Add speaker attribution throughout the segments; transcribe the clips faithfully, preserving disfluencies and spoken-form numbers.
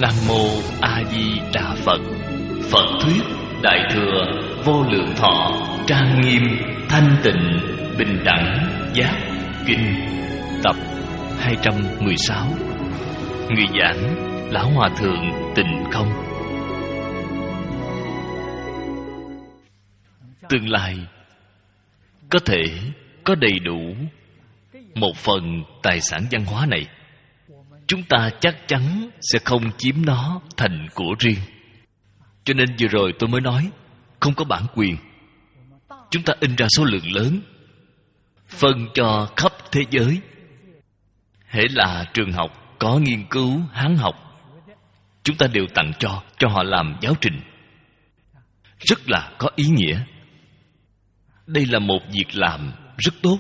Speaker 1: Nam mô A Di Đà Phật. Phật thuyết Đại thừa vô lượng thọ trang nghiêm thanh tịnh bình đẳng giác kinh tập hai trăm mười sáu. Người giảng Lão Hòa Thượng Tịnh Không. Tương lai có thể có đầy đủ một phần tài sản văn hóa này, chúng ta chắc chắn sẽ không chiếm nó thành của riêng. Cho nên vừa rồi tôi mới nói không có bản quyền. Chúng ta in ra số lượng lớn, phân cho khắp thế giới. Hễ là trường học có nghiên cứu Hán học, chúng ta đều tặng cho cho họ làm giáo trình. Rất là có ý nghĩa. Đây là một việc làm rất tốt.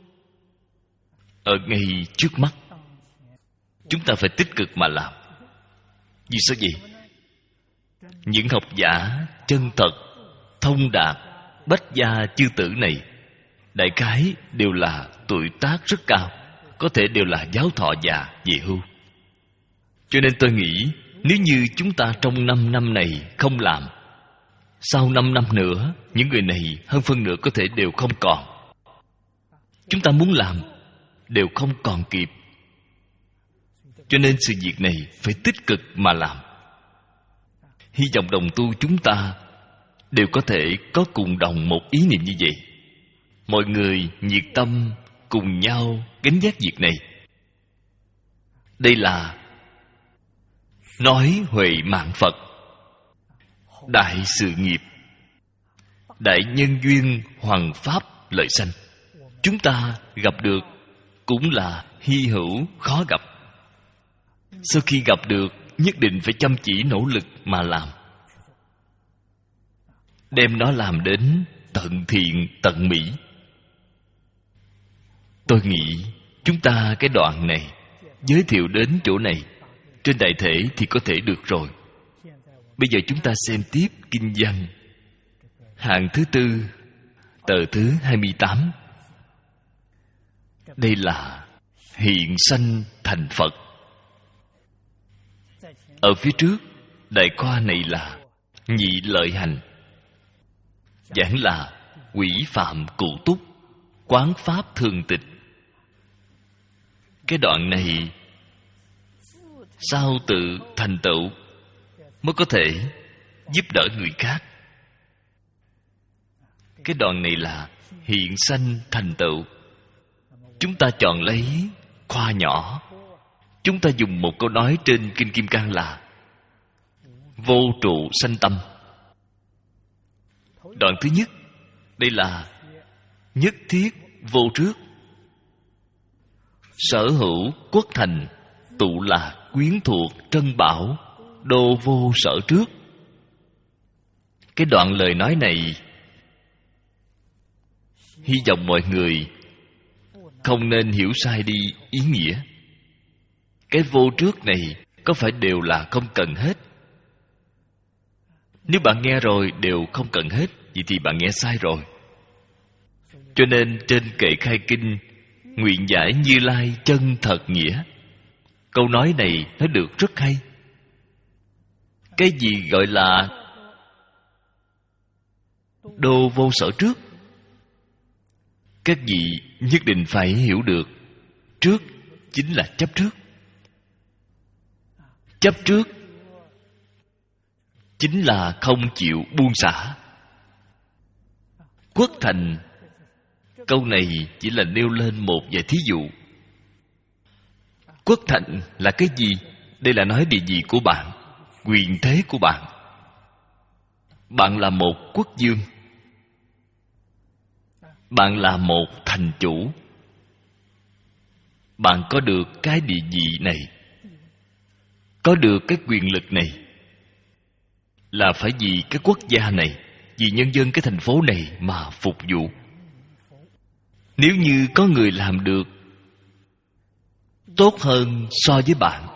Speaker 1: Ở ngay trước mắt, chúng ta phải tích cực mà làm. Vì sao vậy? Những học giả chân thật, thông đạt, bách gia chư tử này, đại khái đều là tuổi tác rất cao, có thể đều là giáo thọ già về hưu. Cho nên tôi nghĩ, nếu như chúng ta trong năm năm này không làm, sau năm năm nữa, những người này hơn phân nửa có thể đều không còn. Chúng ta muốn làm đều không còn kịp. Cho nên sự việc này phải tích cực mà làm. Hy vọng đồng tu chúng ta đều có thể có cùng đồng một ý niệm như vậy. Mọi người nhiệt tâm cùng nhau gánh vác việc này. Đây là nói huệ mạng Phật, đại sự nghiệp, đại nhân duyên hoằng pháp lợi sanh. Chúng ta gặp được cũng là hy hữu khó gặp. Sau khi gặp được, nhất định phải chăm chỉ nỗ lực mà làm, đem nó làm đến tận thiện tận mỹ. Tôi nghĩ chúng ta cái đoạn này giới thiệu đến chỗ này, trên đại thể thì có thể được rồi. Bây giờ chúng ta xem tiếp kinh văn hạng thứ tư, tờ thứ hai mươi tám. Đây là hiện sanh thành Phật. Ở phía trước, đại khoa này là nhị lợi hành, giảng là quỷ phạm cụ túc, quán pháp thường tịch. Cái đoạn này sao tự thành tựu mới có thể giúp đỡ người khác. Cái đoạn này là hiện sanh thành tựu. Chúng ta chọn lấy khoa nhỏ. Chúng ta dùng một câu nói trên Kinh Kim Cang là vô trụ sanh tâm. Đoạn thứ nhất, đây là nhất thiết vô trước. Sở hữu quốc thành, tụ là quyến thuộc trân bảo, đô vô sở trước. Cái đoạn lời nói này, hy vọng mọi người không nên hiểu sai đi ý nghĩa. Cái vô trước này có phải đều là không cần hết? Nếu bạn nghe rồi đều không cần hết, vậy thì bạn nghe sai rồi. Cho nên trên kệ khai kinh, nguyện giải Như Lai chân thật nghĩa, câu nói này nó được rất hay. Cái gì gọi là đô vô sở trước? Các vị nhất định phải hiểu được, trước chính là chấp trước. Chấp trước chính là không chịu buông xả. Quốc thành, câu này chỉ là nêu lên một vài thí dụ. Quốc thành là cái gì? Đây là nói địa vị của bạn, quyền thế của bạn. Bạn là một quốc vương, bạn là một thành chủ. Bạn có được cái địa vị này, có được cái quyền lực này, là phải vì cái quốc gia này, vì nhân dân cái thành phố này mà phục vụ. Nếu như có người làm được tốt hơn so với bạn,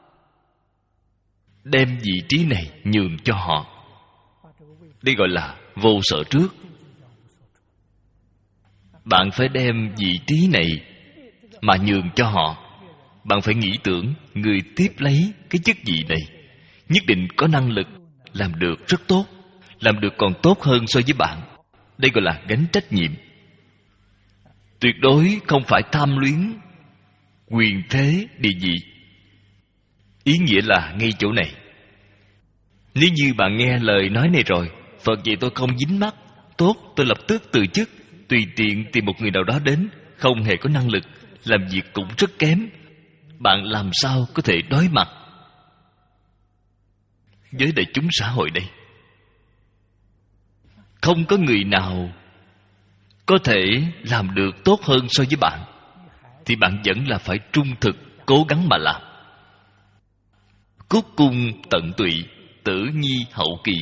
Speaker 1: đem vị trí này nhường cho họ, đây gọi là vô sở trước. Bạn phải đem vị trí này mà nhường cho họ. Bạn phải nghĩ tưởng người tiếp lấy cái chức vị này nhất định có năng lực làm được rất tốt, làm được còn tốt hơn so với bạn. Đây gọi là gánh trách nhiệm. Tuyệt đối không phải tham luyến quyền thế địa vị. Ý nghĩa là ngay chỗ này. Nếu như bạn nghe lời nói này rồi, Phật dạy tôi không dính mắc, tốt, tôi lập tức từ chức, tùy tiện tìm một người nào đó đến, không hề có năng lực, làm việc cũng rất kém, bạn làm sao có thể đối mặt với đại chúng xã hội đây? Không có người nào có thể làm được tốt hơn so với bạn, thì bạn vẫn là phải trung thực, cố gắng mà làm. Cúc cung tận tụy, tử nhi hậu kỷ.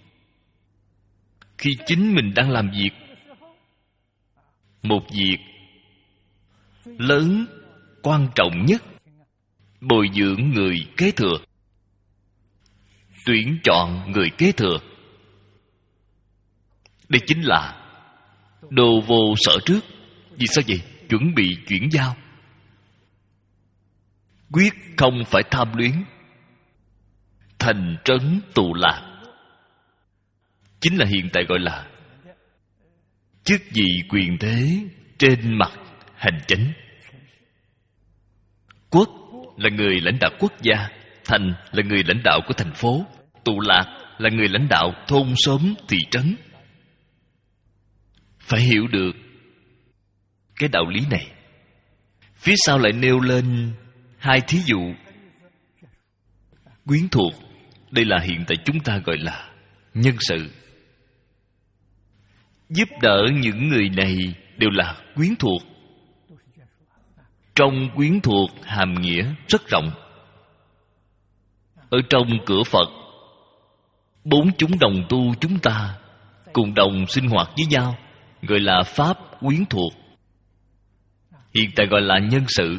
Speaker 1: Khi chính mình đang làm việc, một việc lớn, quan trọng nhất, bồi dưỡng người kế thừa, tuyển chọn người kế thừa, đây chính là đồ vô sở trước. Vì sao vậy? Chuẩn bị chuyển giao. Quyết không phải tham luyến, thành trấn tụ lạc, chính là hiện tại gọi là chức vị quyền thế trên mặt hành chánh. Quốc là người lãnh đạo quốc gia, thành là người lãnh đạo của thành phố, tụ lạc là người lãnh đạo thôn xóm thị trấn. Phải hiểu được cái đạo lý này. Phía sau lại nêu lên hai thí dụ. Quyến thuộc, đây là hiện tại chúng ta gọi là nhân sự. Giúp đỡ những người này đều là quyến thuộc. Trong quyến thuộc hàm nghĩa rất rộng. Ở trong cửa Phật, bốn chúng đồng tu chúng ta cùng đồng sinh hoạt với nhau, gọi là pháp quyến thuộc. Hiện tại gọi là nhân sự.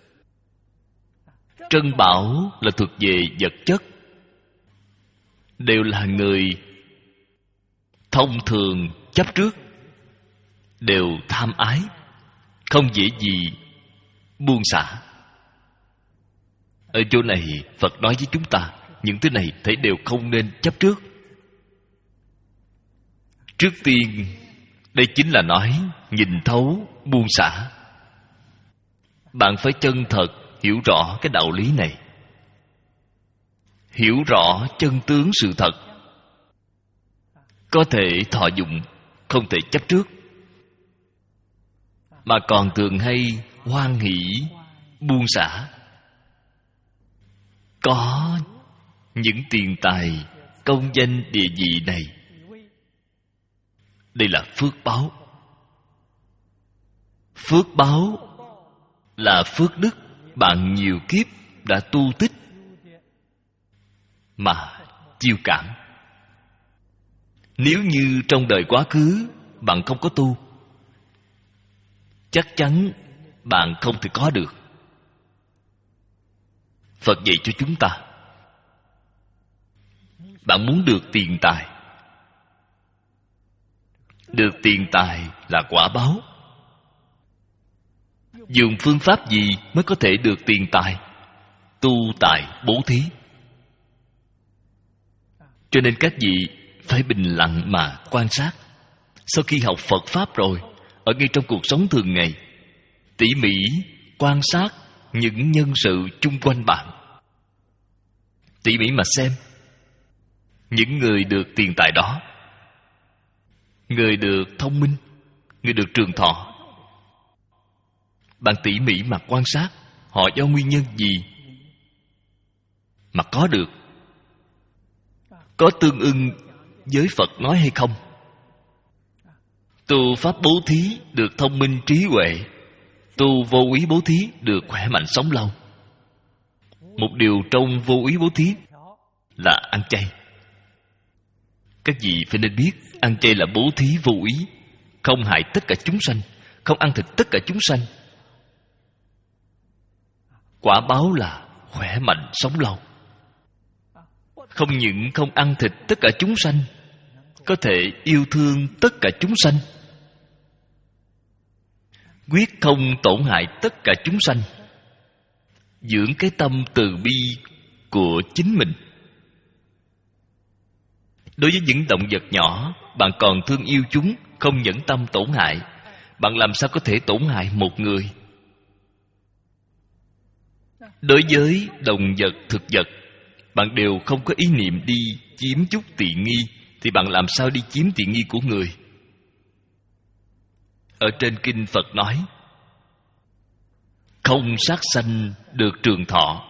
Speaker 1: Trân bảo là thuộc về vật chất, đều là người thông thường chấp trước, đều tham ái, không dễ gì buông xả. Ở chỗ này Phật nói với chúng ta, những thứ này thấy đều không nên chấp trước. Trước tiên, đây chính là nói nhìn thấu, buông xả. Bạn phải chân thật hiểu rõ cái đạo lý này, hiểu rõ chân tướng sự thật, có thể thọ dụng, không thể chấp trước. Mà còn thường hay hoan hỷ buông xả. Có những tiền tài, công danh, địa vị này, đây là phước báo. Phước báo là phước đức bạn nhiều kiếp đã tu tích mà chiêu cảm. Nếu như trong đời quá khứ bạn không có tu, chắc chắn bạn không thể có được. Phật dạy cho chúng ta, bạn muốn được tiền tài, được tiền tài là quả báo. Dùng phương pháp gì mới có thể được tiền tài? Tu tài bố thí. Cho nên các vị phải bình lặng mà quan sát. Sau khi học Phật Pháp rồi, ở ngay trong cuộc sống thường ngày, tỉ mỉ quan sát những nhân sự chung quanh bạn. Tỉ mỉ mà xem những người được tiền tài đó, người được thông minh, người được trường thọ. Bạn tỉ mỉ mà quan sát họ do nguyên nhân gì mà có được, có tương ưng với Phật nói hay không. Tu pháp bố thí được thông minh trí huệ, tu vô úy bố thí được khỏe mạnh sống lâu. Một điều trong vô úy bố thí là ăn chay. Các vị phải nên biết, ăn chay là bố thí vô úy, không hại tất cả chúng sanh, không ăn thịt tất cả chúng sanh. Quả báo là khỏe mạnh sống lâu. Không những không ăn thịt tất cả chúng sanh, có thể yêu thương tất cả chúng sanh, quyết không tổn hại tất cả chúng sanh. Dưỡng cái tâm từ bi của chính mình, Đối với những động vật nhỏ, bạn còn thương yêu chúng, không nhẫn tâm tổn hại, bạn làm sao có thể tổn hại một người? Đối với động vật, thực vật, bạn đều không có ý niệm đi chiếm chút tiện nghi, thì bạn làm sao đi chiếm tiện nghi của người? Ở trên kinh Phật nói, không sát sanh được trường thọ,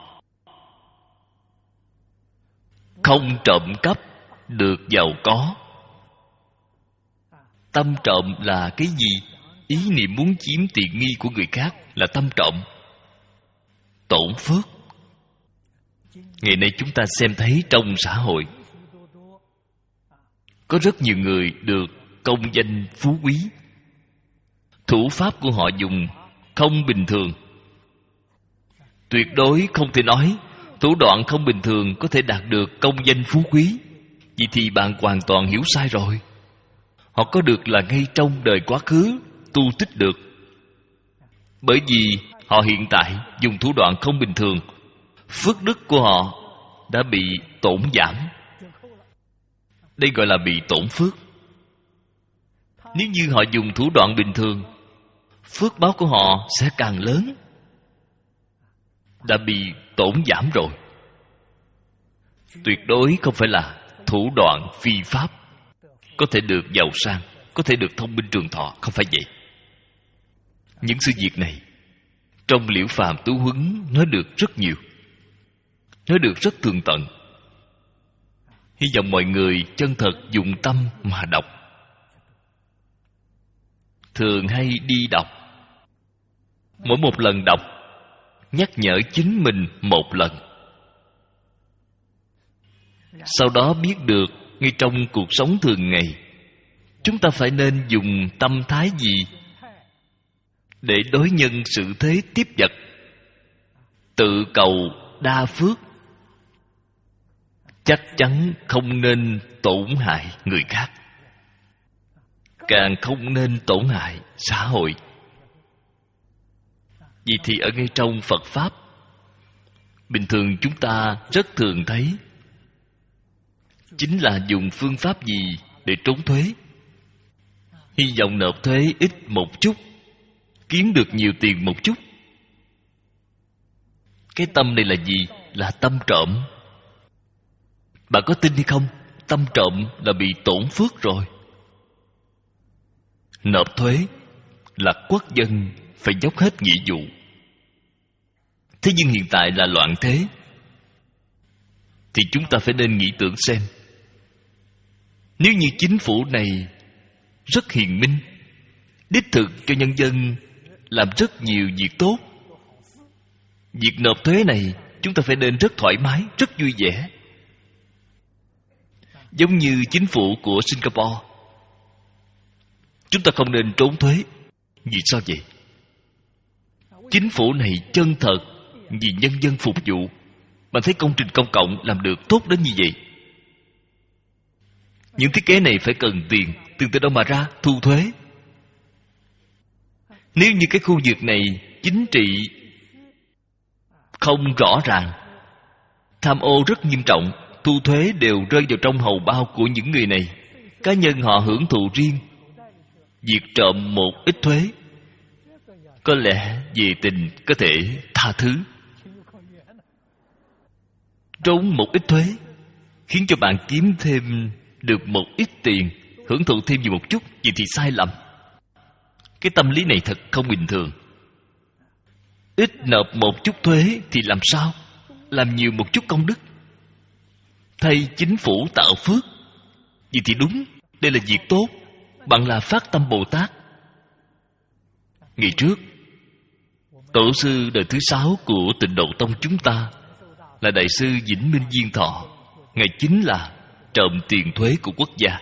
Speaker 1: không trộm cắp được giàu có. Tâm trộm là cái gì? Ý niệm muốn chiếm tiện nghi của người khác là tâm trộm, tổn phước. Ngày nay chúng ta xem thấy trong xã hội có rất nhiều người được công danh phú quý. Thủ pháp của họ dùng không bình thường. Tuyệt đối không thể nói thủ đoạn không bình thường có thể đạt được công danh phú quý. Vậy thì bạn hoàn toàn hiểu sai rồi. Họ có được là ngay trong đời quá khứ tu tích được. Bởi vì họ hiện tại dùng thủ đoạn không bình thường, phước đức của họ đã bị tổn giảm. Đây gọi là bị tổn phước. Nếu như họ dùng thủ đoạn bình thường, phước báo của họ sẽ càng lớn. Đã bị tổn giảm rồi. Tuyệt đối không phải là thủ đoạn phi pháp có thể được giàu sang, có thể được thông minh trường thọ. Không phải vậy. Những sự việc này trong Liễu Phàm Tú Huấn nói được rất nhiều, nói được rất tường tận. Hy vọng mọi người chân thật dùng tâm mà đọc. Thường hay đi đọc, mỗi một lần đọc nhắc nhở chính mình một lần. Sau đó biết được ngay trong cuộc sống thường ngày chúng ta phải nên dùng tâm thái gì để đối nhân xử thế tiếp vật. Tự cầu đa phước, chắc chắn không nên tổn hại người khác, càng không nên tổn hại xã hội. Vì thì ở ngay trong Phật Pháp, bình thường chúng ta rất thường thấy chính là dùng phương pháp gì để trốn thuế. Hy vọng nộp thuế ít một chút, kiếm được nhiều tiền một chút. Cái tâm này là gì? Là tâm trộm. Bạn có tin hay không? Tâm trộm là bị tổn phước rồi. Nộp thuế là quốc dân phải dốc hết nghĩa vụ. Thế nhưng hiện tại là loạn thế, thì chúng ta phải nên nghĩ tưởng xem, nếu như chính phủ này rất hiền minh, đích thực cho nhân dân làm rất nhiều việc tốt, việc nộp thuế này chúng ta phải nên rất thoải mái, rất vui vẻ. Giống như chính phủ của Singapore, chúng ta không nên trốn thuế. Vì sao vậy? Chính phủ này chân thật vì nhân dân phục vụ. Bạn thấy công trình công cộng làm được tốt đến như vậy. Những thiết kế này phải cần tiền. Tiền từ đâu mà ra? Thu thuế. Nếu như cái khu vực này chính trị không rõ ràng, tham ô rất nghiêm trọng, thu thuế đều rơi vào trong hầu bao của những người này. Cá nhân họ hưởng thụ riêng. Việc trộm một ít thuế có lẽ về tình có thể tha thứ. Trốn một ít thuế khiến cho bạn kiếm thêm được một ít tiền, hưởng thụ thêm nhiều một chút. Vậy thì sai lầm. Cái tâm lý này thật không bình thường. Ít nộp một chút thuế thì làm sao? Làm nhiều một chút công đức, thay chính phủ tạo phước. Vậy thì đúng, đây là việc tốt. Bạn là phát tâm Bồ Tát. Ngày trước, tổ sư đời thứ sáu của Tịnh Độ Tông chúng ta là Đại sư Vĩnh Minh Diên Thọ. Ngài chính là trộm tiền thuế của quốc gia.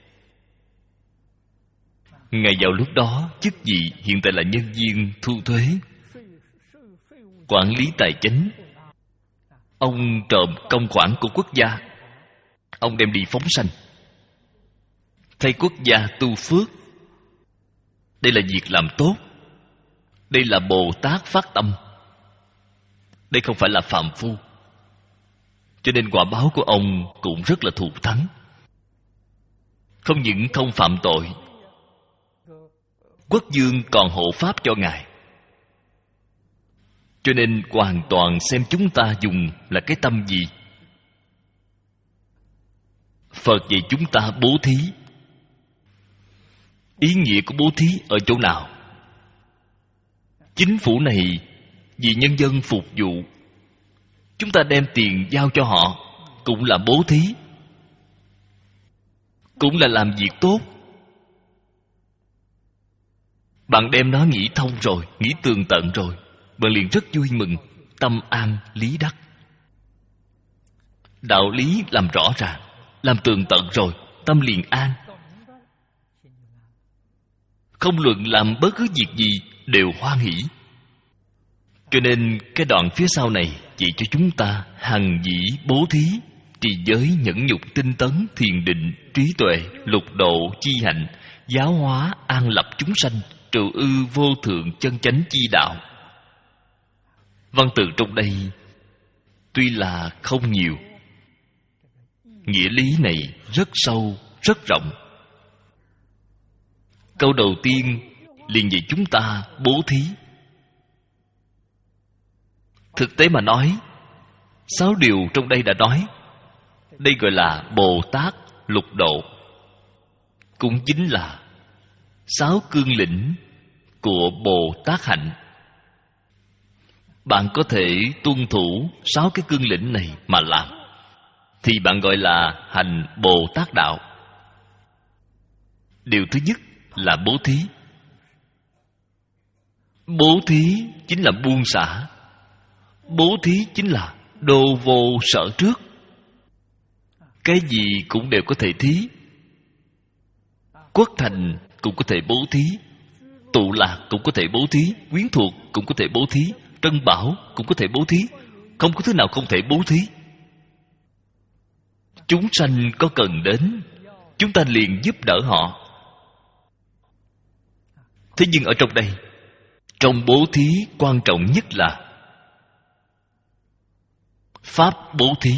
Speaker 1: Ngài vào lúc đó chức vị hiện tại là nhân viên thu thuế, quản lý tài chính. Ông trộm công khoản của quốc gia, ông đem đi phóng sanh, thay quốc gia tu phước. Đây là việc làm tốt. Đây là Bồ Tát phát tâm. Đây không phải là phàm phu. Cho nên quả báo của ông cũng rất là thù thắng. Không những không phạm tội, quốc vương còn hộ pháp cho Ngài. Cho nên hoàn toàn xem chúng ta dùng là cái tâm gì. Phật dạy chúng ta bố thí. Ý nghĩa của bố thí ở chỗ nào? Chính phủ này vì nhân dân phục vụ, chúng ta đem tiền giao cho họ cũng là bố thí, cũng là làm việc tốt. Bạn đem nó nghĩ thông rồi, nghĩ tường tận rồi, bạn liền rất vui mừng, tâm an lý đắc. Đạo lý làm rõ ràng, làm tường tận rồi, tâm liền an. Không luận làm bất cứ việc gì đều hoan hỷ. Cho nên cái đoạn phía sau này chỉ cho chúng ta hằng dĩ bố thí, trì giới, nhẫn nhục, tinh tấn, thiền định, trí tuệ, lục độ, chi hạnh, giáo hóa, an lập chúng sanh, trụ ư vô thượng chân chánh chi đạo. Văn từ trong đây tuy là không nhiều, nghĩa lý này rất sâu, rất rộng. Câu đầu tiên liền dạy chúng ta bố thí. Thực tế mà nói, sáu điều trong đây đã nói. Đây gọi là Bồ Tát lục độ, cũng chính là sáu cương lĩnh của Bồ Tát hạnh. Bạn có thể tuân thủ sáu cái cương lĩnh này mà làm, thì bạn gọi là hành Bồ Tát đạo. Điều thứ nhất là bố thí. Bố thí chính là buông xả. Bố thí chính là đồ vô sở trước. Cái gì cũng đều có thể thí. Quốc thành cũng có thể bố thí, tụ lạc cũng có thể bố thí, quyến thuộc cũng có thể bố thí, trân bảo cũng có thể bố thí. Không có thứ nào không thể bố thí. Chúng sanh có cần đến, chúng ta liền giúp đỡ họ. Thế nhưng ở trong đây, trong bố thí quan trọng nhất là pháp bố thí.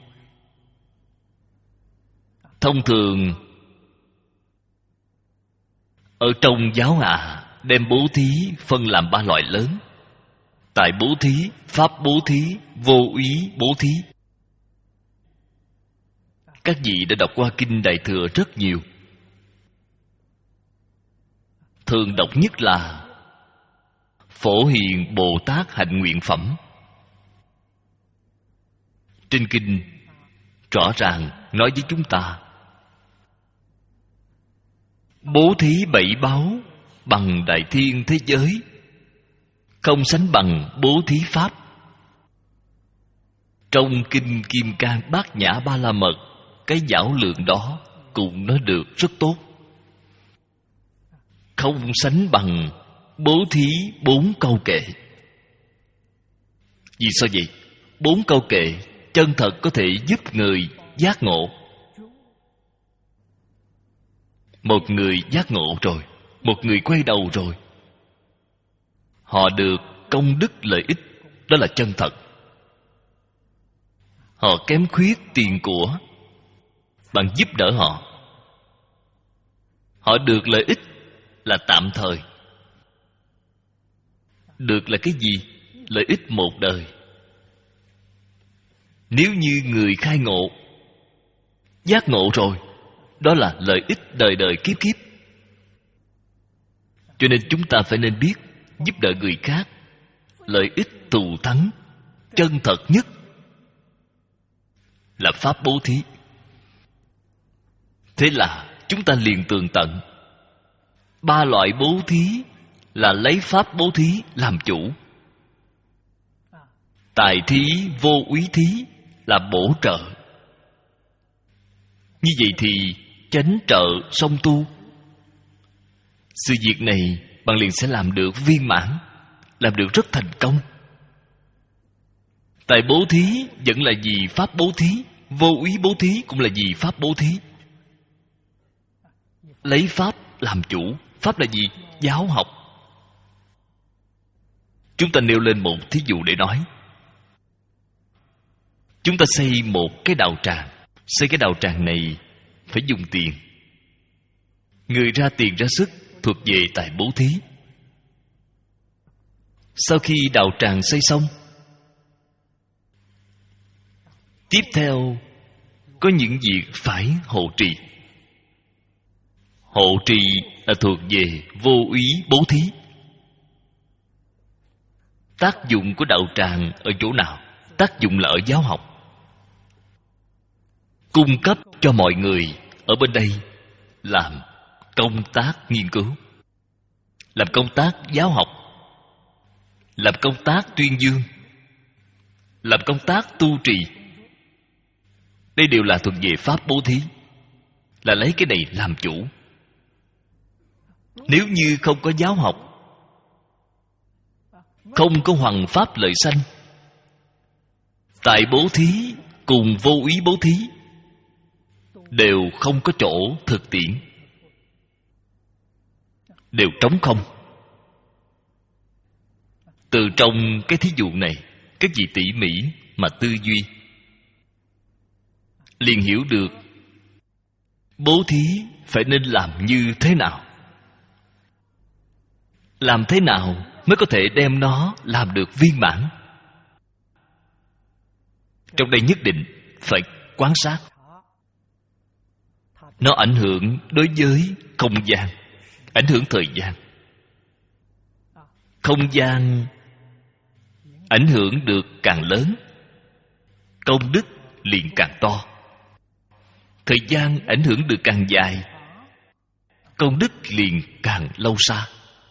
Speaker 1: Thông thường ở trong giáo hạ đem bố thí phân làm ba loại lớn: tài bố thí, pháp bố thí, vô úy bố thí. Các vị đã đọc qua kinh Đại Thừa rất nhiều. Thường đọc nhất là Phổ Hiền Bồ Tát Hạnh Nguyện Phẩm. Trên kinh rõ ràng nói với chúng ta: bố thí bảy báu bằng đại thiên thế giới, không sánh bằng bố thí pháp. Trong kinh Kim Cang Bát Nhã Ba La Mật, cái giảo lượng đó cũng nói được rất tốt. Không sánh bằng bố thí bốn câu kệ. Vì sao vậy? Bốn câu kệ chân thật có thể giúp người giác ngộ. Một người giác ngộ rồi, một người quay đầu rồi, họ được công đức lợi ích, đó là chân thật. Họ kém khuyết tiền của, bạn giúp đỡ họ. Họ được lợi ích là tạm thời. Được là cái gì? Lợi ích một đời. Nếu như người khai ngộ, giác ngộ rồi, đó là lợi ích đời đời kiếp kiếp. Cho nên chúng ta phải nên biết giúp đỡ người khác, lợi ích thù thắng chân thật nhất là pháp bố thí. Thế là chúng ta liền tường tận ba loại bố thí là lấy pháp bố thí làm chủ. Tài thí, vô úy thí là bổ trợ. Như vậy thì chánh trợ song tu. Sự việc này bạn liền sẽ làm được viên mãn, làm được rất thành công. Tài bố thí vẫn là vì pháp bố thí, vô úy bố thí cũng là vì pháp bố thí. Lấy pháp làm chủ. Pháp là gì? Giáo học. Chúng ta nêu lên một thí dụ để nói. Chúng ta xây một cái đạo tràng. Xây cái đạo tràng này phải dùng tiền. Người ra tiền ra sức thuộc về tài bố thí. Sau khi đạo tràng xây xong, tiếp theo có những việc phải hộ trì. Hộ trì là thuộc về vô úy bố thí. Tác dụng của đạo tràng ở chỗ nào? Tác dụng là ở giáo học, cung cấp cho mọi người ở bên đây làm công tác nghiên cứu, làm công tác giáo học, làm công tác tuyên dương, làm công tác tu trì. Đây đều là thuộc về pháp bố thí, là lấy cái này làm chủ. Nếu như không có giáo học, không có hoằng pháp lợi sanh, tại bố thí cùng vô úy bố thí đều không có chỗ thực tiễn, đều trống không. Từ trong cái thí dụ này, các vị tỉ mỉ mà tư duy, liền hiểu được bố thí phải nên làm như thế nào, làm thế nào mới có thể đem nó làm được viên mãn. Trong đây nhất định phải quan sát. Nó ảnh hưởng đối với không gian, ảnh hưởng thời gian. Không gian ảnh hưởng được càng lớn, công đức liền càng to. Thời gian ảnh hưởng được càng dài, công đức liền càng lâu xa.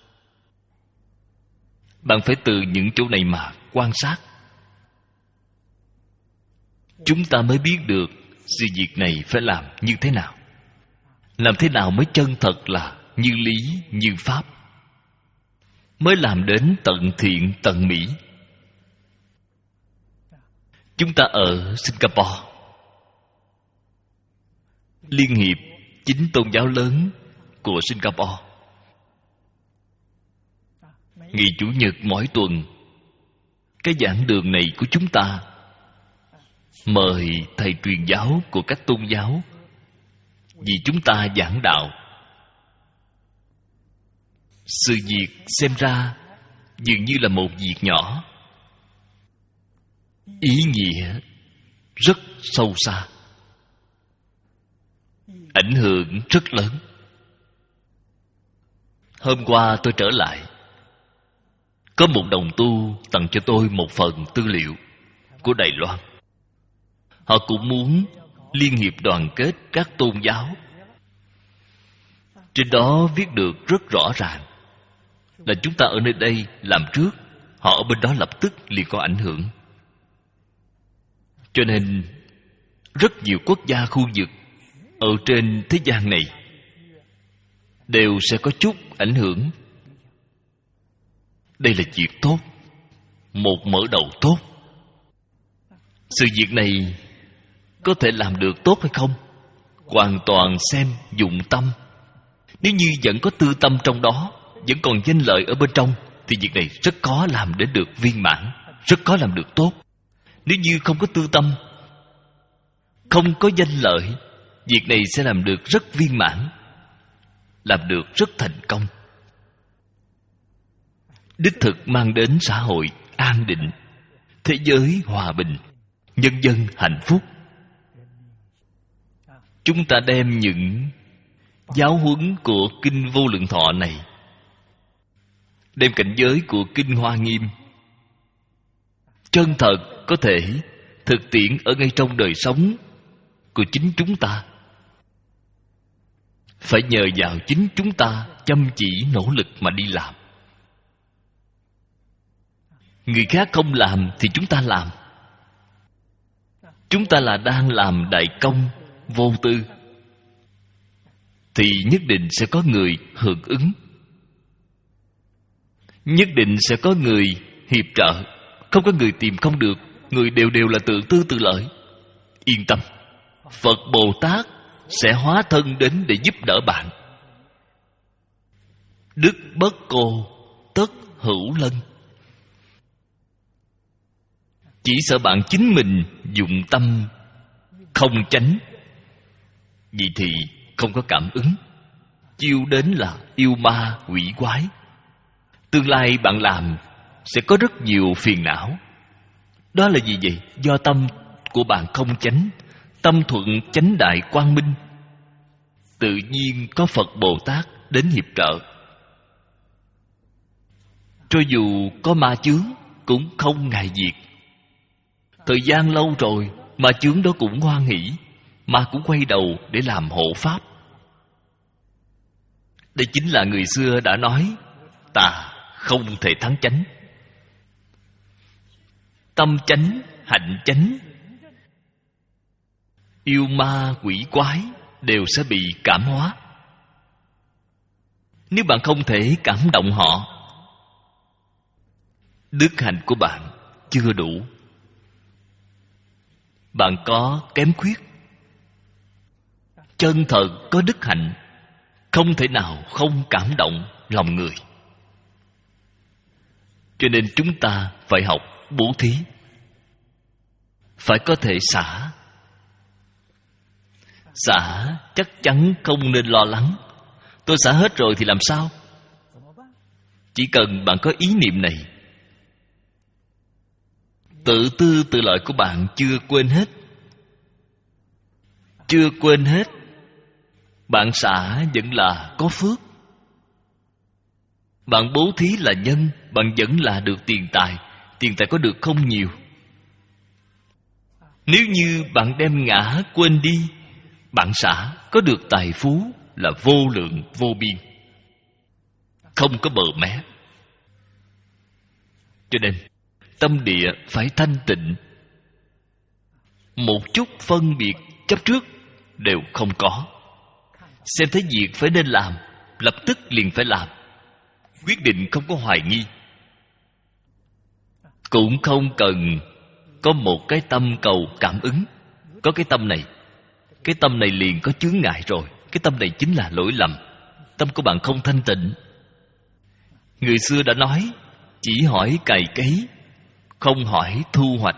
Speaker 1: Bạn phải từ những chỗ này mà quan sát, chúng ta mới biết được sự việc này phải làm như thế nào, làm thế nào mới chân thật là như lý như pháp, mới làm đến tận thiện tận mỹ. Chúng ta ở Singapore, liên hiệp chính tôn giáo lớn của Singapore, ngày Chủ nhật mỗi tuần, cái giảng đường này của chúng ta mời thầy truyền giáo của các tôn giáo vì chúng ta giảng đạo. Sự việc xem ra dường như là một việc nhỏ, ý nghĩa rất sâu xa, ảnh hưởng rất lớn. Hôm qua tôi trở lại, có một đồng tu tặng cho tôi một phần tư liệu của Đài Loan. Họ cũng muốn liên hiệp đoàn kết các tôn giáo. Trên đó viết được rất rõ ràng là chúng ta ở nơi đây làm trước, họ ở bên đó lập tức liền có ảnh hưởng. Cho nên rất nhiều quốc gia khu vực ở trên thế gian này đều sẽ có chút ảnh hưởng. Đây là việc tốt, một mở đầu tốt. Sự việc này có thể làm được tốt hay không, hoàn toàn xem dụng tâm. Nếu như vẫn có tư tâm trong đó, vẫn còn danh lợi ở bên trong, thì việc này rất khó làm đến được viên mãn, rất khó làm được tốt. Nếu như không có tư tâm, không có danh lợi, việc này sẽ làm được rất viên mãn, làm được rất thành công, đích thực mang đến xã hội an định, thế giới hòa bình, nhân dân hạnh phúc. Chúng ta đem những giáo huấn của Kinh Vô Lượng Thọ này, đem cảnh giới của Kinh Hoa Nghiêm chân thật có thể thực tiễn ở ngay trong đời sống của chính chúng ta. Phải nhờ vào chính chúng ta chăm chỉ nỗ lực mà đi làm. Người khác không làm thì chúng ta làm. Chúng ta là đang làm đại công vô tư, thì nhất định sẽ có người hưởng ứng, nhất định sẽ có người hiệp trợ. Không có người tìm không được, người đều đều là tự tư tự lợi. Yên tâm, Phật Bồ Tát sẽ hóa thân đến để giúp đỡ bạn. Đức bất cô tất hữu lân. Chỉ sợ bạn chính mình dụng tâm không chánh, vậy thì không có cảm ứng. chiêu đến là yêu ma quỷ quái. Tương lai bạn làm sẽ có rất nhiều phiền não. Đó là gì vậy? Do tâm của bạn không chánh, tâm thuận chánh đại quang minh, tự nhiên có Phật Bồ Tát đến hiệp trợ. Cho dù có ma chướng cũng không ngại diệt. Thời gian lâu rồi, ma chướng đó cũng hoan hỷ, ma cũng quay đầu để làm hộ pháp. Đây chính là người xưa đã nói, tà không thể thắng chánh. Tâm chánh, hạnh chánh, yêu ma quỷ quái đều sẽ bị cảm hóa. Nếu bạn không thể cảm động họ, đức hạnh của bạn chưa đủ. Bạn có kém khuyết. Chân thật có đức hạnh không thể nào không cảm động lòng người. Cho nên chúng ta phải học bố thí, phải có thể xả. Xả chắc chắn không nên lo lắng. Tôi xả hết rồi thì làm sao? Chỉ cần bạn có ý niệm này, tự tư tự lợi của bạn chưa quên hết. Chưa quên hết, bạn xả vẫn là có phước. Bạn bố thí là nhân, bạn vẫn là được tiền tài. Tiền tài có được không nhiều. Nếu như bạn đem ngã quên đi, bạn xả có được tài phú là vô lượng vô biên, không có bờ mé. Cho nên tâm địa phải thanh tịnh, một chút phân biệt chấp trước đều không có. Xem thấy việc phải nên làm, lập tức liền phải làm, quyết định không có hoài nghi. Cũng không cần có một cái tâm cầu cảm ứng. Có cái tâm này, cái tâm này liền có chướng ngại rồi. Cái tâm này chính là lỗi lầm. Tâm của bạn không thanh tịnh. Người xưa đã nói, chỉ hỏi cày cấy, không hỏi thu hoạch.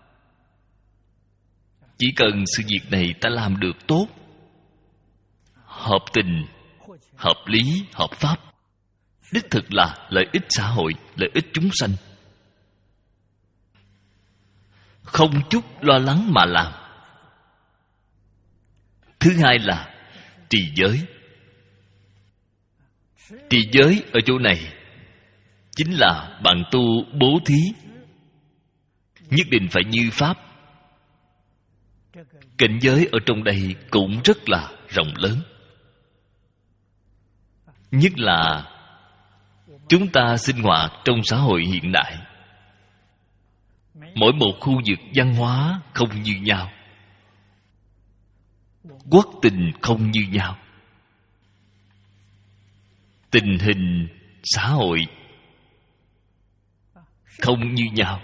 Speaker 1: Chỉ cần sự việc này ta làm được tốt, hợp tình, hợp lý, hợp pháp, đích thực là lợi ích xã hội, lợi ích chúng sanh, không chút lo lắng mà làm. Thứ hai là trì giới. Trì giới ở chỗ này chính là bạn tu bố thí, nhất định phải như pháp. Cảnh giới ở trong đây cũng rất là rộng lớn. Nhất là chúng ta sinh hoạt trong xã hội hiện đại, mỗi một khu vực văn hóa không như nhau, quốc tình không như nhau, tình hình xã hội không như nhau,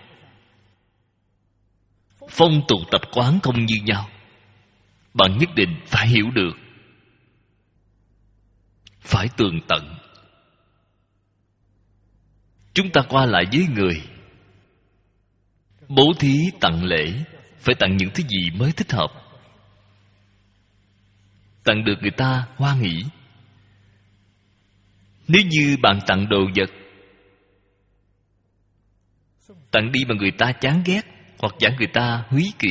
Speaker 1: phong tục tập quán không như nhau. Bạn nhất định phải hiểu được, phải tường tận. Chúng ta qua lại với người, bố thí tặng lễ, phải tặng những thứ gì mới thích hợp, tặng được người ta hoan hỷ. Nếu như bạn tặng đồ vật, tặng đi mà người ta chán ghét, hoặc giả người ta húy kỵ,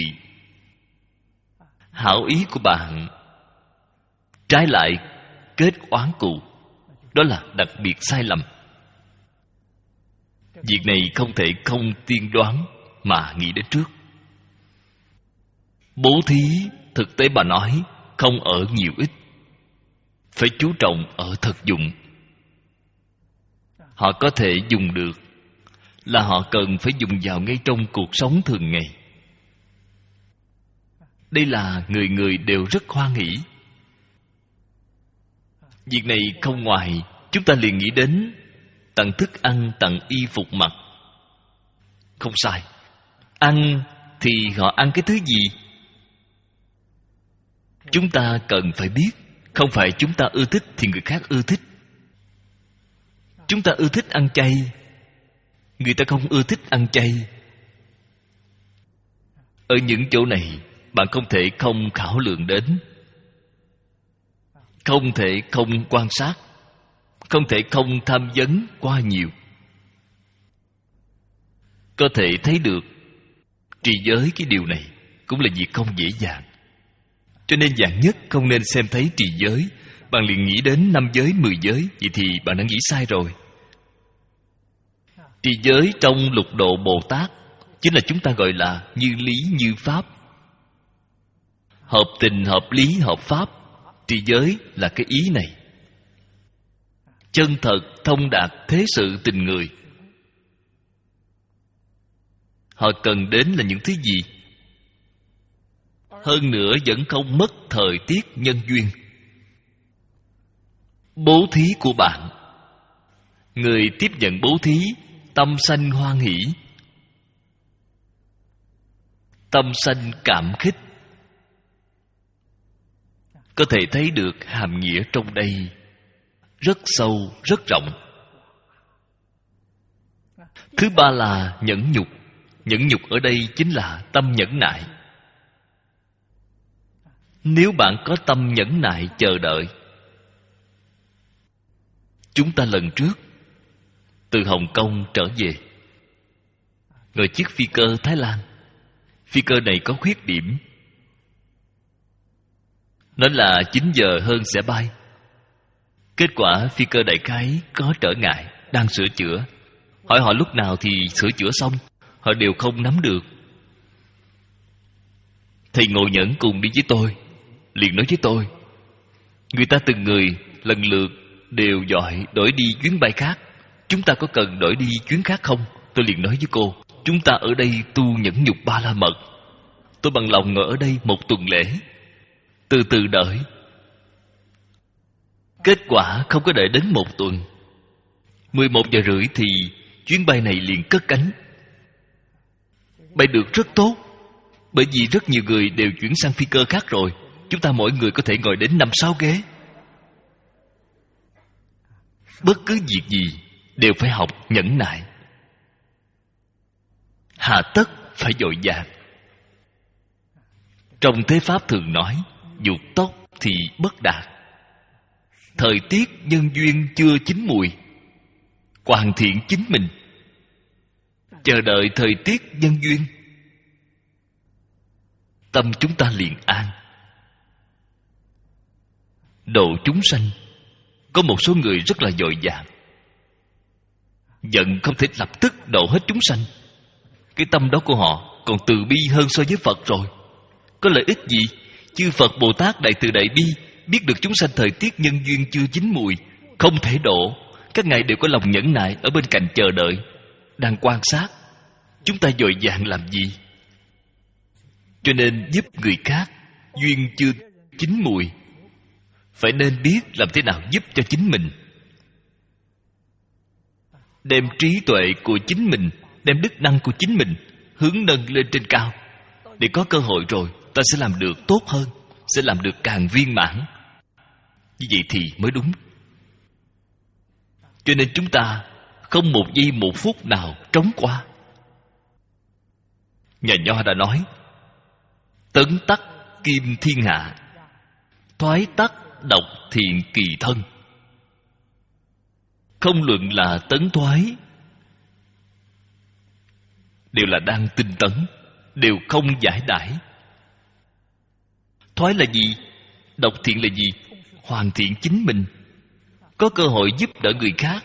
Speaker 1: hảo ý của bạn trái lại kết oán cù, đó là đặc biệt sai lầm. Việc này không thể không tiên đoán mà nghĩ đến trước. Bố thí thực tế bà nói không ở nhiều ít, phải chú trọng ở thực dụng. Họ có thể dùng được là họ cần phải dùng vào ngay trong cuộc sống thường ngày. Đây là người người đều rất hoan hỷ. Việc này không ngoài chúng ta liền nghĩ đến tặng thức ăn, tặng y phục mặc. Không sai. Ăn thì họ ăn cái thứ gì? Chúng ta cần phải biết, không phải chúng ta ưa thích thì người khác ưa thích. Chúng ta ưa thích ăn chay, người ta không ưa thích ăn chay. Ở những chỗ này bạn không thể không khảo lượng đến. không thể không quan sát, không thể không tham vấn quá nhiều. Có thể thấy được trì giới cái điều này cũng là việc không dễ dàng. Cho nên dạng nhất không nên xem thấy trì giới, bạn liền nghĩ đến năm giới, mười giới. Vậy thì bạn đã nghĩ sai rồi. Trì giới trong lục độ Bồ Tát chính là chúng ta gọi là như lý như pháp, hợp tình hợp lý hợp pháp. Trì giới là cái ý này. Chân thật thông đạt thế sự tình người. Họ cần đến là những thứ gì? Hơn nữa vẫn không mất thời tiết nhân duyên. Bố thí của bạn, người tiếp nhận bố thí tâm sanh hoan hỷ, tâm sanh cảm khích. Có thể thấy được hàm nghĩa trong đây rất sâu, rất rộng. Thứ ba là nhẫn nhục. Nhẫn nhục ở đây chính là tâm nhẫn nại. Nếu bạn có tâm nhẫn nại chờ đợi. Chúng ta lần trước từ Hồng Kông trở về, ngồi chiếc phi cơ Thái Lan. Phi cơ này có khuyết điểm, nó là chín giờ hơn sẽ bay. Kết quả phi cơ đại khái có trở ngại, đang sửa chữa. Hỏi họ lúc nào thì sửa chữa xong, họ đều không nắm được. Thầy Ngộ Nhẫn cùng đi với tôi, liền nói với tôi, người ta từng người lần lượt đều gọi đổi đi chuyến bay khác, chúng ta có cần đổi đi chuyến khác không? Tôi liền nói với cô, chúng ta ở đây tu nhẫn nhục ba la mật. Tôi bằng lòng ngồi ở đây một tuần lễ, từ từ đợi. Kết quả không có đợi đến một tuần, mười một giờ rưỡi thì chuyến bay này liền cất cánh. Bay được rất tốt, bởi vì rất nhiều người đều chuyển sang phi cơ khác rồi. Chúng ta mỗi người có thể ngồi đến năm sáu ghế. Bất cứ việc gì đều phải học nhẫn nại, hà tất phải vội vàng. Trong thế pháp thường nói, dục tốc thì bất đạt. Thời tiết nhân duyên chưa chín mùi, hoàn thiện chính mình, chờ đợi thời tiết nhân duyên, tâm chúng ta liền an. Độ chúng sanh, có một số người rất là vội vàng, giận không thể lập tức độ hết chúng sanh. Cái tâm đó của họ còn từ bi hơn so với Phật rồi. Có lợi ích gì? Chư Phật Bồ Tát đại từ đại bi biết được chúng sanh thời tiết nhân duyên chưa chín mùi, không thể độ. Các ngài đều có lòng nhẫn nại ở bên cạnh chờ đợi, đang quan sát. Chúng ta vội vàng làm gì? Cho nên giúp người khác duyên chưa chín mùi, phải nên biết làm thế nào giúp cho chính mình. Đem trí tuệ của chính mình, đem đức năng của chính mình hướng nâng lên trên cao, để có cơ hội rồi ta sẽ làm được tốt hơn, sẽ làm được càng viên mãn. Như vậy thì mới đúng. Cho nên chúng ta không một giây một phút nào trống qua. Nhà Nho đã nói, tấn tắc kim thiên hạ, thoái tắc độc thiện kỳ thân. Không luận là tấn thoái, đều là đang tinh tấn, đều không giải đãi. Thoái là gì? Độc thiện là gì? Hoàn thiện chính mình, có cơ hội giúp đỡ người khác,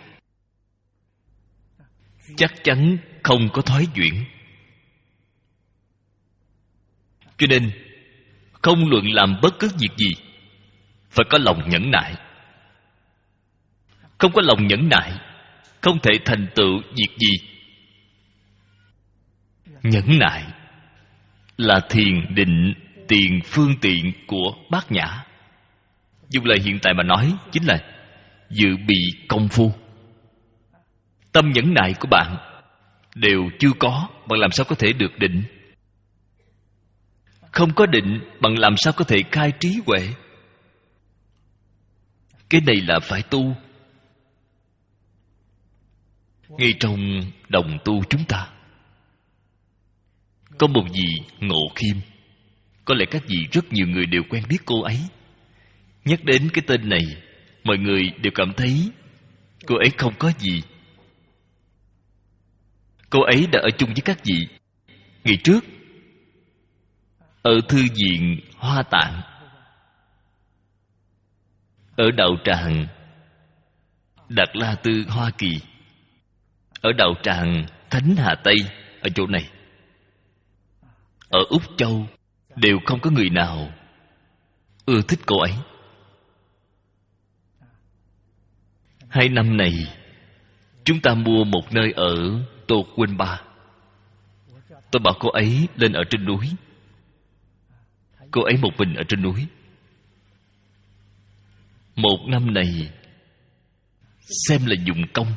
Speaker 1: chắc chắn không có thoái chuyển. Cho nên không luận làm bất cứ việc gì, phải có lòng nhẫn nại. Không có lòng nhẫn nại, không thể thành tựu việc gì. Nhẫn nại là thiền định tiền phương tiện của Bát Nhã. Dùng lời hiện tại mà nói, chính là dự bị công phu. Tâm nhẫn nại của bạn đều chưa có, bạn làm sao có thể được định? Không có định, bạn làm sao có thể khai trí huệ? Cái này là phải tu. Ngay trong đồng tu chúng ta có một vị Ngộ Khiêm. Có lẽ các vị rất nhiều người đều quen biết cô ấy. Nhắc đến cái tên này, mọi người đều cảm thấy cô ấy không có gì. Cô ấy đã ở chung với các vị ngày trước ở thư viện Hoa Tạng, ở đạo tràng Đạt La Tư Hoa Kỳ, ở đạo tràng Thánh Hà Tây, ở chỗ này. Ở Úc Châu đều không có người nào ưa thích cô ấy. Hai năm này chúng ta mua một nơi ở Tô Quyên Ba. Tôi bảo cô ấy lên ở trên núi. Cô ấy một mình ở trên núi. Một năm này xem là dụng công.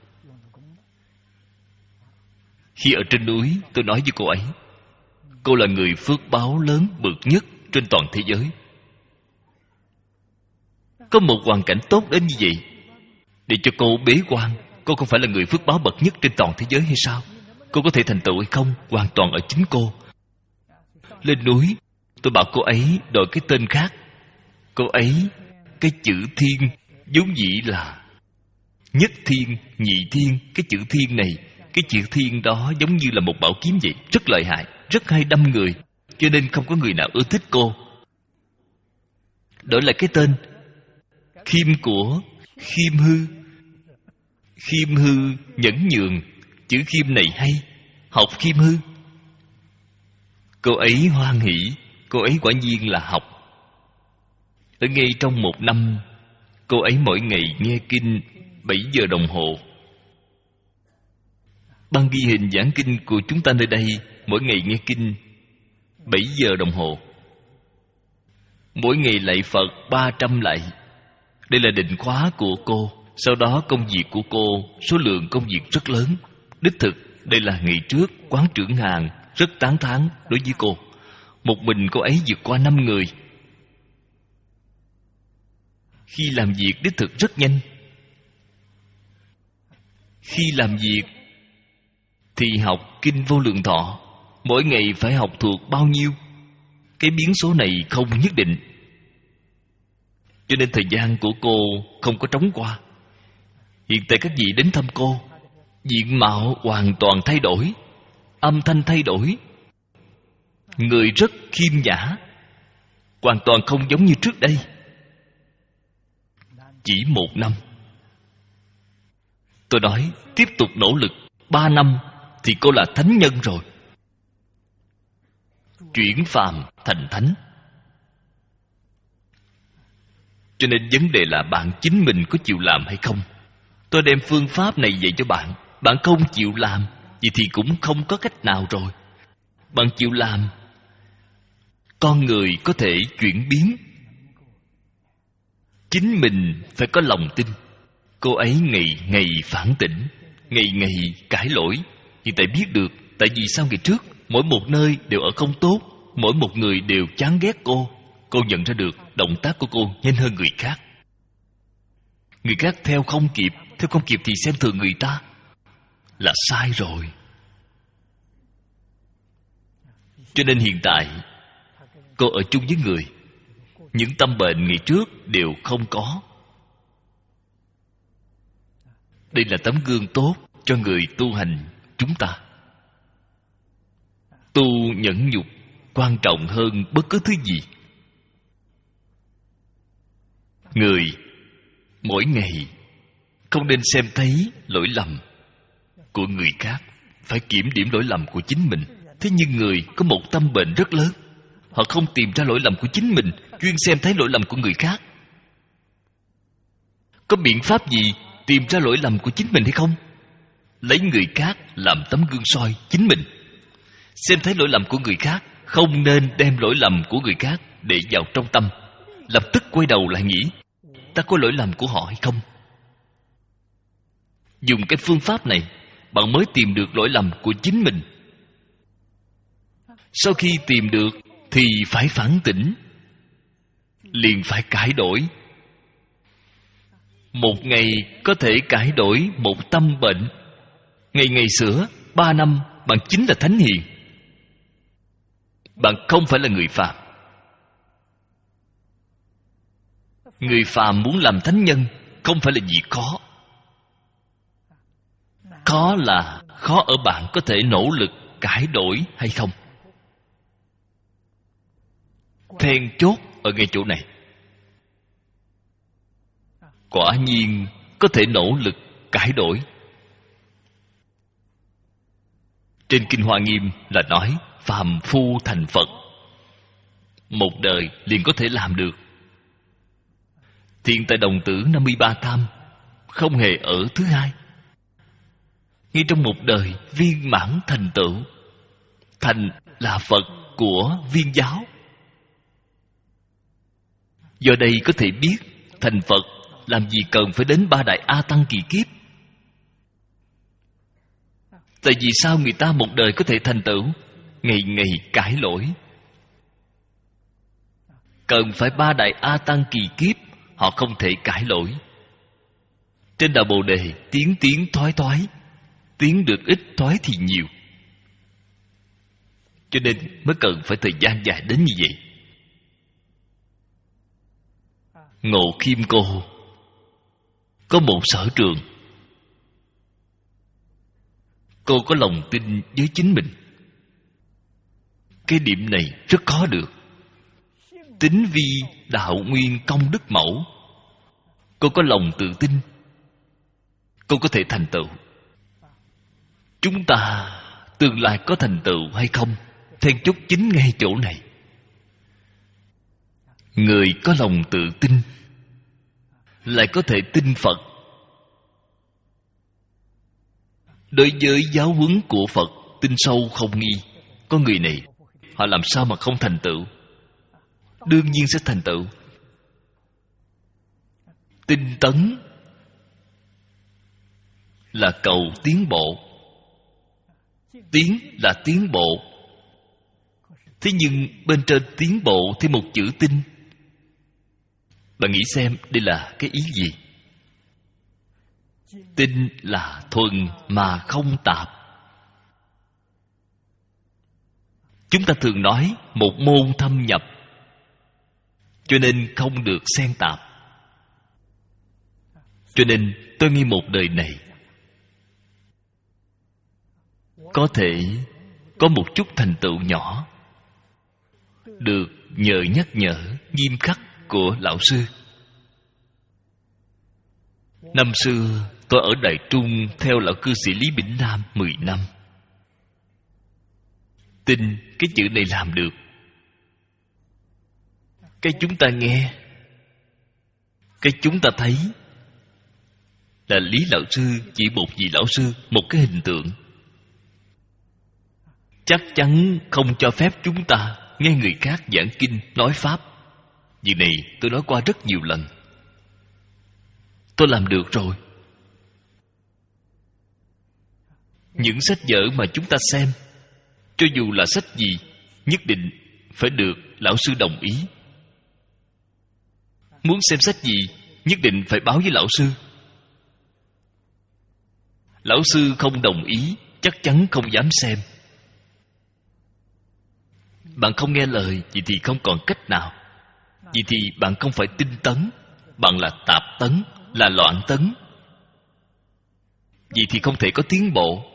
Speaker 1: Khi ở trên núi, tôi nói với cô ấy, cô là người phước báo lớn bậc nhất trên toàn thế giới. Có một hoàn cảnh tốt đến như vậy để cho cô bế quan, cô không phải là người phước báo bậc nhất trên toàn thế giới hay sao? Cô có thể thành tựu hay không, hoàn toàn ở chính cô. Lên núi, tôi bảo cô ấy đổi cái tên khác. Cô ấy, cái chữ thiên vốn dĩ là nhất thiên, nhị thiên. Cái chữ thiên này, cái chữ thiên đó giống như là một bảo kiếm vậy, rất lợi hại, rất hay đâm người, cho nên không có người nào ưa thích cô. Đổi lại cái tên khiêm của khiêm hư. Khiêm hư nhẫn nhường. Chữ khiêm này hay, học khiêm hư. Cô ấy hoan hỷ. Cô ấy quả nhiên là học. Ở ngay trong một năm, cô ấy mỗi ngày nghe kinh bảy giờ đồng hồ. Băng ghi hình giảng kinh của chúng ta nơi đây mỗi ngày nghe kinh bảy giờ đồng hồ. Mỗi ngày lạy Phật ba trăm lạy. Đây là định khóa của cô. Sau đó công việc của cô, số lượng công việc rất lớn. Đích thực, đây là ngày trước quán trưởng Hàn rất tán thán đối với cô. Một mình cô ấy vượt qua năm người. Khi làm việc đích thực rất nhanh. Khi làm việc thì học kinh Vô Lượng Thọ. Mỗi ngày phải học thuộc bao nhiêu? Cái biến số này không nhất định. Cho nên thời gian của cô không có trống qua. Hiện tại các vị đến thăm cô, diện mạo hoàn toàn thay đổi, âm thanh thay đổi, người rất khiêm nhã, hoàn toàn không giống như trước đây. Chỉ một năm. Tôi nói tiếp tục nỗ lực ba năm thì cô là thánh nhân rồi. Chuyển phàm thành thánh. Cho nên vấn đề là bạn chính mình có chịu làm hay không. Tôi đem phương pháp này dạy cho bạn. Bạn không chịu làm, vậy thì cũng không có cách nào rồi. Bạn chịu làm, con người có thể chuyển biến. Chính mình phải có lòng tin. Cô ấy ngày ngày phản tỉnh, ngày ngày cãi lỗi. Hiện tại biết được tại vì sao ngày trước mỗi một nơi đều ở không tốt, mỗi một người đều chán ghét cô. Cô nhận ra được động tác của cô nhanh hơn người khác. Người khác theo không kịp, theo không kịp thì xem thường người ta là sai rồi. Cho nên hiện tại cô ở chung với người, những tâm bệnh ngày trước đều không có. Đây là tấm gương tốt cho người tu hành chúng ta. Tu nhẫn nhục quan trọng hơn bất cứ thứ gì. Người mỗi ngày không nên xem thấy lỗi lầm của người khác, phải kiểm điểm lỗi lầm của chính mình. Thế nhưng người có một tâm bệnh rất lớn, họ không tìm ra lỗi lầm của chính mình, chuyên xem thấy lỗi lầm của người khác. Có biện pháp gì tìm ra lỗi lầm của chính mình hay không? Lấy người khác làm tấm gương soi chính mình. Xem thấy lỗi lầm của người khác, không nên đem lỗi lầm của người khác để vào trong tâm. Lập tức quay đầu lại nghĩ, ta có lỗi lầm của họ hay không? Dùng cái phương pháp này, bạn mới tìm được lỗi lầm của chính mình. Sau khi tìm được thì phải phản tỉnh, liền phải cải đổi. Một ngày có thể cải đổi một tâm bệnh. Ngày ngày sửa, ba năm bạn chính là thánh hiền. Bạn không phải là người phàm. Người phàm muốn làm thánh nhân không phải là gì khó. Khó là khó ở bạn có thể nỗ lực cải đổi hay không. Then chốt ở ngay chỗ này. Quả nhiên có thể nỗ lực cải đổi. Trên Kinh Hoa Nghiêm là nói phàm phu thành Phật, một đời liền có thể làm được. Thiện Tài Đồng Tử năm mươi ba tham không hề ở thứ hai. Ngay trong một đời viên mãn thành tựu. Thành là Phật của viên giáo. Do đây có thể biết thành Phật làm gì cần phải đến ba đại A Tăng kỳ kiếp. Tại vì sao người ta một đời có thể thành tựu? Ngày ngày cải lỗi. Cần phải ba đại A Tăng kỳ kiếp họ không thể cải lỗi. Trên đạo Bồ Đề tiến tiến thoái thoái, tiến được ít thoái thì nhiều. Cho nên mới cần phải thời gian dài đến như vậy. Ngộ Khiêm Cô có một sở trường. Cô có lòng tin với chính mình. Cái điểm này rất khó được. Tính vi đạo nguyên công đức mẫu. Cô có lòng tự tin cô có thể thành tựu. Chúng ta tương lai có thành tựu hay không, then chốt chính ngay chỗ này. Người có lòng tự tin lại có thể tin Phật. Đối với giáo huấn của Phật tin sâu không nghi. Có người này họ làm sao mà không thành tựu? Đương nhiên sẽ thành tựu. Tinh tấn là cầu tiến bộ. Tiến là tiến bộ. Thế nhưng bên trên tiến bộ thêm một chữ tinh. Bạn nghĩ xem đây là cái ý gì? Tinh là thuần mà không tạp. Chúng ta thường nói một môn thâm nhập, cho nên không được xen tạp. Cho nên tôi nghĩ một đời này có thể có một chút thành tựu nhỏ, được nhờ nhắc nhở nghiêm khắc của lão sư. Năm xưa tôi ở Đại Trung theo lão cư sĩ Lý Bỉnh Nam mười năm. Tin cái chữ này làm được. Cái chúng ta nghe, cái chúng ta thấy là Lý lão sư chỉ một vị lão sư, một cái hình tượng. Chắc chắn không cho phép chúng ta nghe người khác giảng kinh nói pháp. Việc này tôi nói qua rất nhiều lần. Tôi làm được rồi. Những sách vở mà chúng ta xem, cho dù là sách gì, nhất định phải được lão sư đồng ý. Muốn xem sách gì, nhất định phải báo với lão sư. Lão sư không đồng ý, chắc chắn không dám xem. Bạn không nghe lời, vậy thì không còn cách nào. Vậy thì bạn không phải tinh tấn, bạn là tạp tấn, là loạn tấn. Vậy thì không thể có tiến bộ.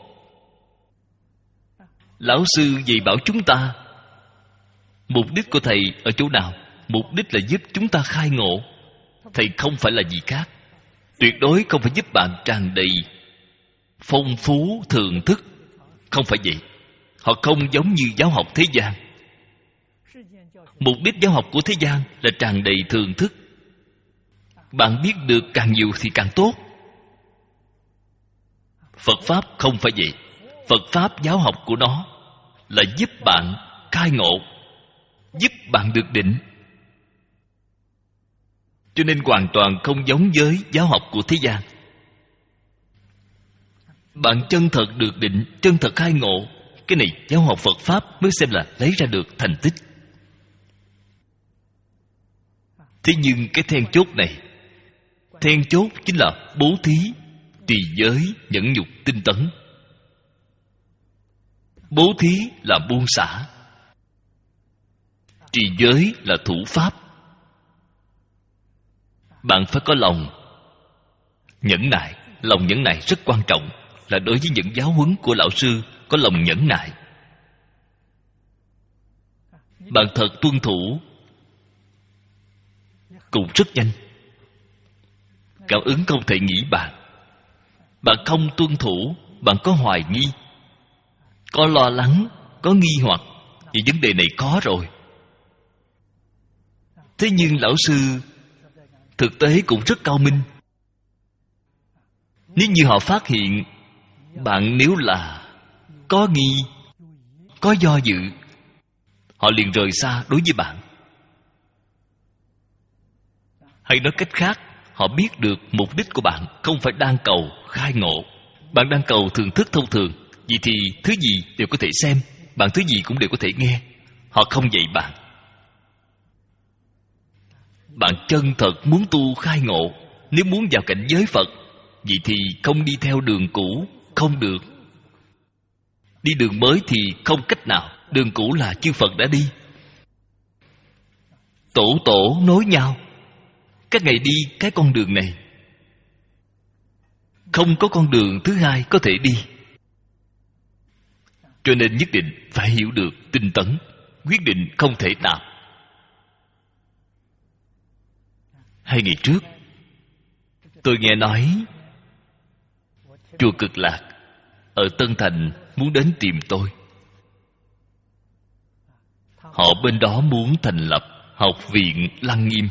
Speaker 1: Lão sư dạy bảo chúng ta, mục đích của thầy ở chỗ nào? Mục đích là giúp chúng ta khai ngộ. Thầy không phải là gì khác. Tuyệt đối không phải giúp bạn tràn đầy phong phú thưởng thức. Không phải vậy. Họ không giống như giáo học thế gian. Mục đích giáo học của thế gian là tràn đầy thưởng thức. Bạn biết được càng nhiều thì càng tốt. Phật Pháp không phải vậy. Phật Pháp giáo học của nó là giúp bạn khai ngộ, giúp bạn được định. Cho nên hoàn toàn không giống với giáo học của thế gian. Bạn chân thật được định, chân thật khai ngộ, cái này giáo học Phật Pháp mới xem là lấy ra được thành tích. Thế nhưng cái then chốt này, then chốt chính là bố thí, trì giới, nhẫn nhục, tinh tấn. Bố thí là buông xả, trì giới là thủ pháp, bạn phải có lòng nhẫn nại. Lòng nhẫn nại rất quan trọng, là đối với những giáo huấn của lão sư có lòng nhẫn nại. Bạn thật tuân thủ cũng rất nhanh. Cảm ứng không thể nghĩ bạn. Bạn không tuân thủ, bạn có hoài nghi, có lo lắng, có nghi hoặc, vì vấn đề này có rồi. Thế nhưng lão sư thực tế cũng rất cao minh. Nếu như họ phát hiện bạn nếu là có nghi, có do dự, họ liền rời xa đối với bạn. Hay nói cách khác, họ biết được mục đích của bạn không phải đang cầu khai ngộ. Bạn đang cầu thưởng thức thông thường, vì thì thứ gì đều có thể xem, bạn thứ gì cũng đều có thể nghe. Họ không dạy bạn. Bạn chân thật muốn tu khai ngộ, nếu muốn vào cảnh giới Phật, vì thì không đi theo đường cũ không được. Đi đường mới thì không cách nào. Đường cũ là chư Phật đã đi, tổ tổ nối nhau. Các ngài đi cái con đường này, không có con đường thứ hai có thể đi. Cho nên nhất định phải hiểu được tinh tấn, quyết định không thể nào. Hai ngày trước tôi nghe nói chùa Cực Lạc ở Tân Thành muốn đến tìm tôi. Họ bên đó muốn thành lập học viện Lăng Nghiêm,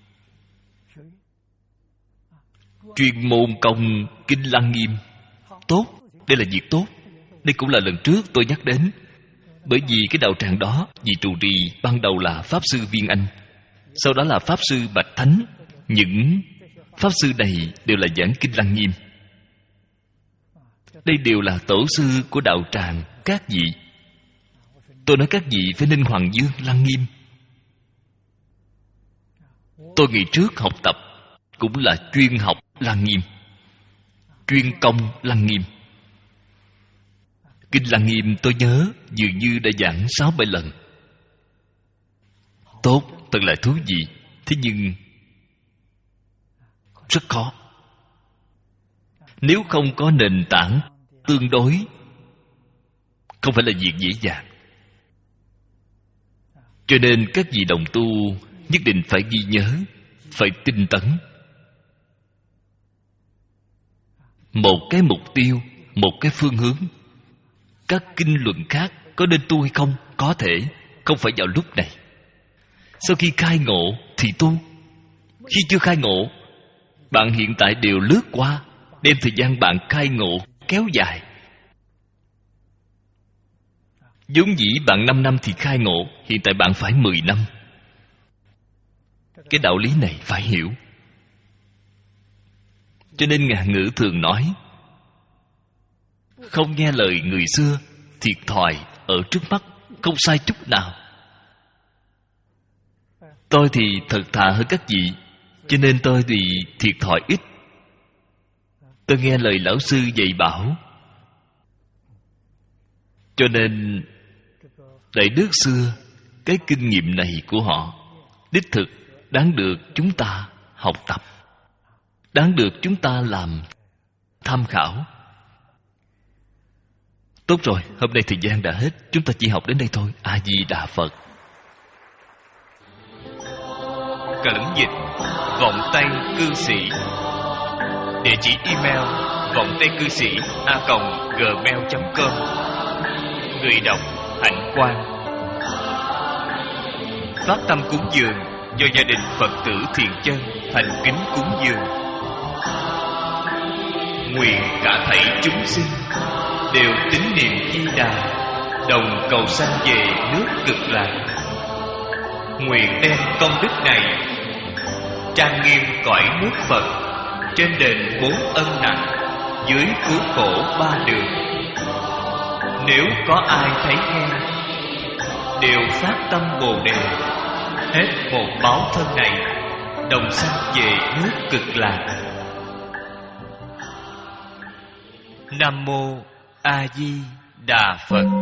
Speaker 1: chuyên môn công kinh Lăng Nghiêm. Tốt, đây là việc tốt. Đây cũng là lần trước tôi nhắc đến. Bởi vì cái đạo tràng đó, vị trụ trì ban đầu là Pháp Sư Viên Anh, sau đó là Pháp Sư Bạch Thánh. Những Pháp sư này đều là giảng kinh Lăng Nghiêm. Đây đều là tổ sư của đạo tràng các vị. Tôi nói các vị phải nên Hoàng Dương Lăng Nghiêm. Tôi ngày trước học tập cũng là chuyên học Lăng Nghiêm, chuyên công Lăng Nghiêm. Kinh Lăng Nghiêm tôi nhớ dường như đã giảng sáu bảy lần. Tốt, thật là thú vị. Thế nhưng rất khó. Nếu không có nền tảng tương đối, không phải là việc dễ dàng. Cho nên các vị đồng tu nhất định phải ghi nhớ, phải tinh tấn. Một cái mục tiêu, một cái phương hướng. Các kinh luận khác có nên tu hay không? Có thể, không phải vào lúc này. Sau khi khai ngộ thì tu. Khi chưa khai ngộ, bạn hiện tại đều lướt qua, đem thời gian bạn khai ngộ kéo dài. Vốn dĩ bạn năm năm thì khai ngộ, hiện tại bạn phải mười năm. Cái đạo lý này phải hiểu. Cho nên ngạn ngữ thường nói, không nghe lời người xưa, thiệt thòi ở trước mắt, không sai chút nào. Tôi thì thật thà hơn các vị, cho nên tôi thì thiệt thòi ít. Tôi nghe lời lão sư dạy bảo. Cho nên Đại đức xưa, cái kinh nghiệm này của họ đích thực đáng được chúng ta học tập, đáng được chúng ta làm tham khảo. Tốt rồi, hôm nay thời gian đã hết, chúng ta chỉ học đến đây thôi. A Di Đà Phật. Cẩn dịch vọng tây cư sĩ. Địa chỉ email vọng tây cư sĩ a còng gmail chấm com. Người đọc Hạnh Quang. Phát tâm cúng dường do gia đình Phật tử Thiền Chân thành kính cúng dường. Nguyện cả thảy chúng sinh đều tín niệm Di Đà, đồng cầu sanh về nước Cực Lạc. Nguyện đem công đức này trang nghiêm cõi nước Phật, trên đền bốn ân nặng, dưới cứu khổ ba đường. Nếu có ai thấy nghe, đều phát tâm Bồ Đề, hết một báo thân này, đồng sanh về nước Cực Lạc. Nam mô A Di Đà Phật.